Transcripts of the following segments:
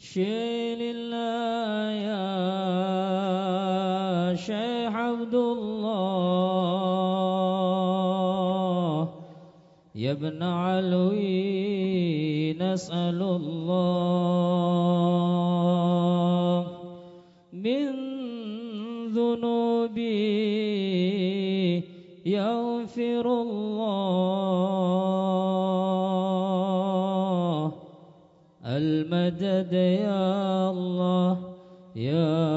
شيل الله يا شيخ عبد الله يا ابن علوي نسأل الله من ذنوبي يغفر الله المدد يا الله يا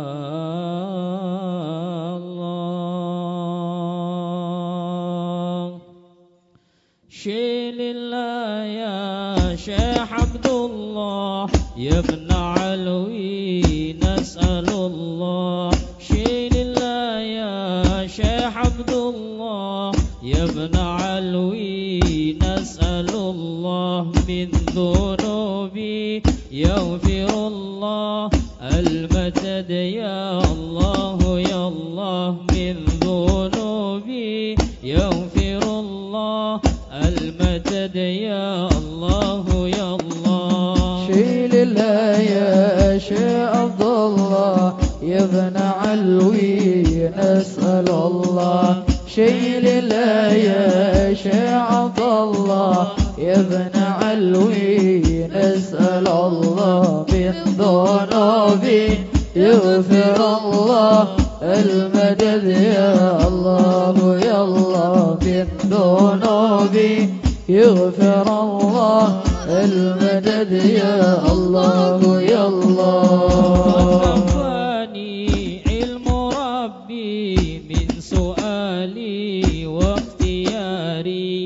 الله شيل الله يا شيخ عبد الله يا ابن علوي نسأل الله شيل الله يا شيخ عبد الله يا ابن علوي نسأل الله من ذنوبي يغفر الله المدد يا الله يا الله من ذنوبي يغفر الله المدد يا الله يا الله شيل الله يا شيخ عبد الله يا ابن علوي نسأل الله شيل الله يا شيخ عبد الله يا ابن علوي نسأل الله من ذنوبي يغفر الله المدد يا الله يا الله من ذنوبي يغفر الله المدد يا الله يا الله كفاني علم ربي من سؤالي واختياري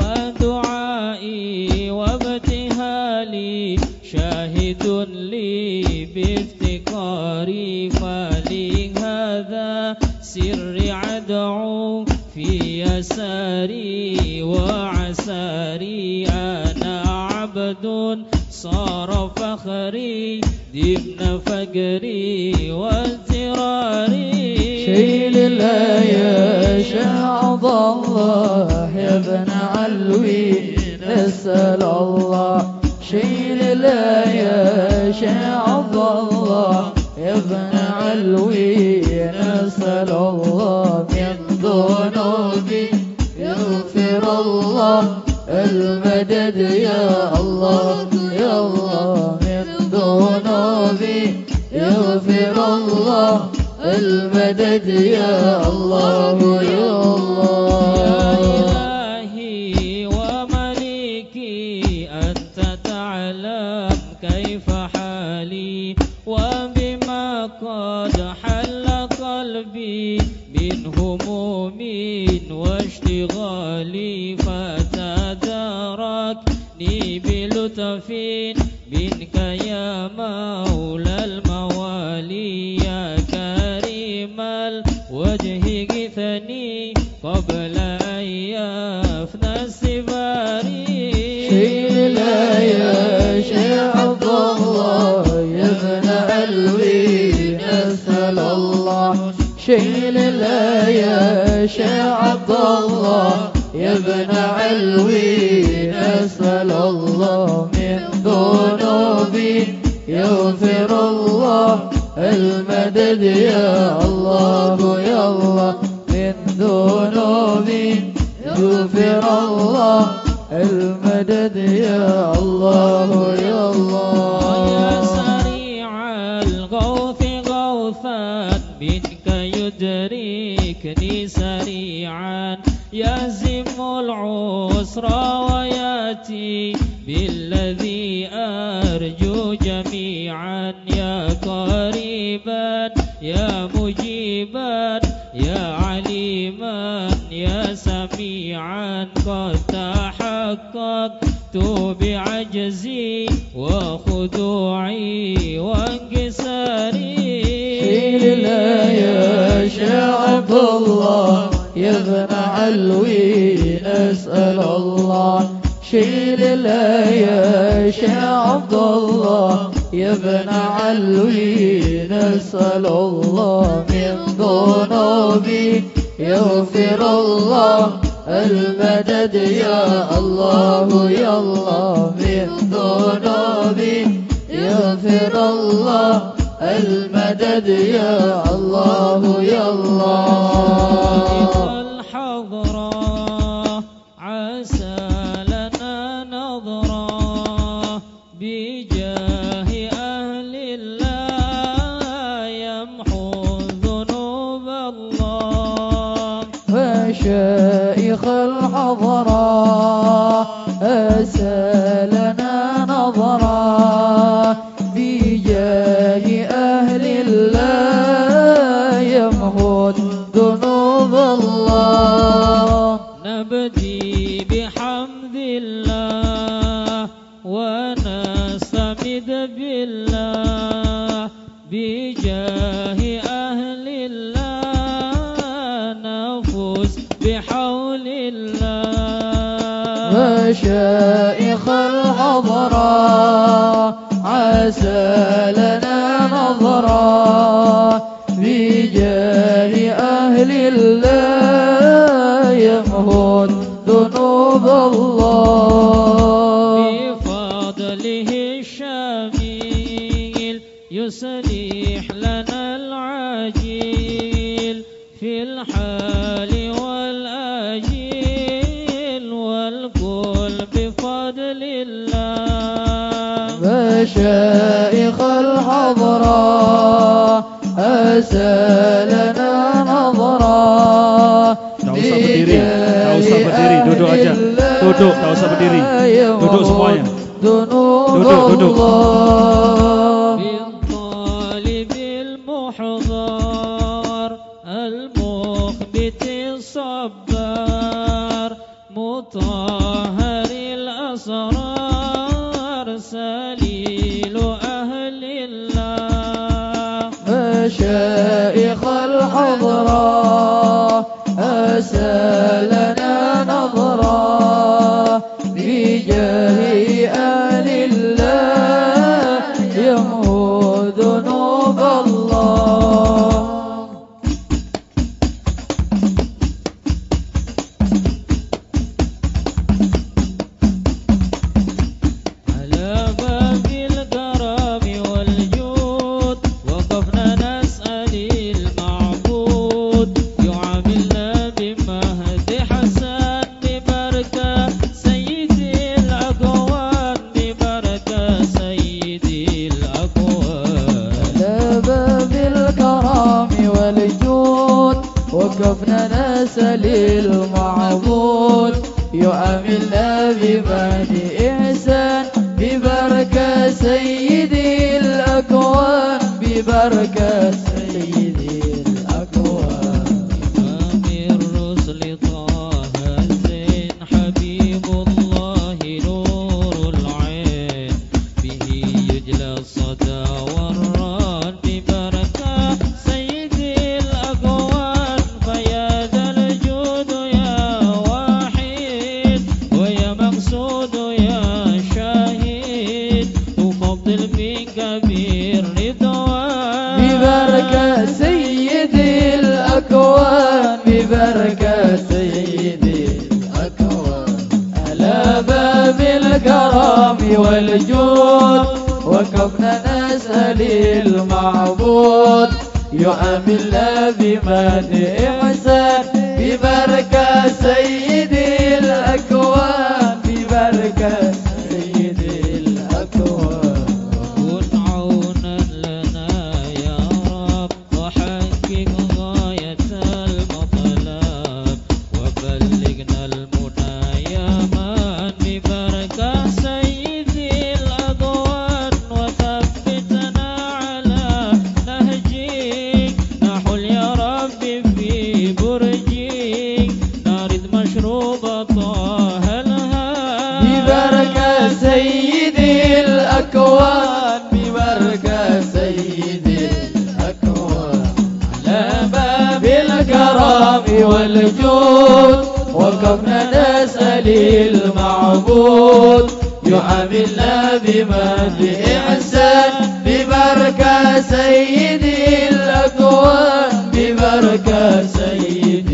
فدعائي وابتهالي شاهد لي بافتقاري فلهذا سري أدعو في يساري وعساري أنا عبد صار فخري ضمن فقري واضطراري شيل الله يا شيخ عبد الله يا ابن علوي نسأل الله شيل الله يا شيخ عبد الله يا ابن علوي نسأل الله من ذنوبي يغفر الله المدد يا الله يا الله من ذنوبي يغفر الله المدد يا الله يا الله يا إلهي ومليكي أنت تعلم كيف حالي وبما قد حل قلبي من هموم واشتغالي فتداركني بلطف منك يا مولى الموالي يا كريم الوجه غثني قبل أن يفنى السباري شيل الله يا شيخ عبد الله يا ابن علوي نسأل الله شيل الله يا شيخ عبد الله يا ابن علوي نسأل الله من ذنوبي يغفر الله المدد يا الله يا الله من ذنوبي يغفر الله المدد يا الله يا الله يا سريع الغوث غوثا منك يدركني سريعا يهزم العسر وياتي بالذي أرجو جميعا يا قريبا يا مجيبا يا عليما يا سميعا قد تحققت بعجزي وخضوعي وانكساري شيل الله يا شيخ عبد الله يا ابن علوي نسأل الله شيل الله يا شيخ عبد الله يا ابن علوي نسأل الله من ذنوبي يغفر الله المدد يا الله يا الله من ذنوبي يا غافر الله المدد يا الله يا الله. الحضرة عسى لنا نظرة بجاه أهل الله يمحو ذنوب الله. فشائخ الحضرة عسى لنا نظرة بجاه أهل الله يمحو ذنوب الله. نبدي بحمد الله ونستمد بالله بجاه أهل الله نفوز بحول الله. مشايخ الحضرة عسى لنا نظرة بجاه أهل الله يمحو ذنوب الله. بفضله الشميل يصلح لنا العاجل في الحال والآجل والكل بفضل الله. مشايخ الحضرة عسى لنا نظرة Tak usah berdiri, duduk aja. Duduk, tak usah berdiri. Duduk semuanya. Duduk. بالطالب المحضر المخبت الصبار مطهر الأسرار سليل أهل الله. مشايخ الحضرة عسى لنا نظرة بجاه أهل الله يمحو ذنوب الله. على باب الكرم والجود وقفنا نسأل المعبود يعاملنا بمهد حسن ببركة سيد الأكوان ببركة سيد الأكوان. على باب الكرم والجود وقفنا نسأل المعبود يعاملنا بمهد إحسان ببركة سيد الأكوان ببركة سيد الأكوان. إمام الرسل طه الزين حبيب الله نور العين به يجلى الصدى والران ببركة سيد الأكوان. فيا ذا الجود يا واحد ويا مقصود يا شاهد تفضل منك بالرضوان ببركة سيد الأكوان ببركة سيد الأكوان. على باب الكرم والجود وقفنا نسأل المعبود يعاملنا بمهد إحسان ببركة سيد الأكوان ببركة سيد الأكوان. كن عونا لنا يا رب وحقق غاية المطلب وبلغنا المنى يا من ببركة سيد الأكوان. وثبتنا على نهجك نحل يا رب في برجك نرد مشروب طه الهام ببركة سيد الأكوان ببركة سيد الأكوان. على باب الكرم والجود وقفنا نسأل المعبود يعاملنا بمهد إحسان ببركة سيد الأكوان ببركة سيد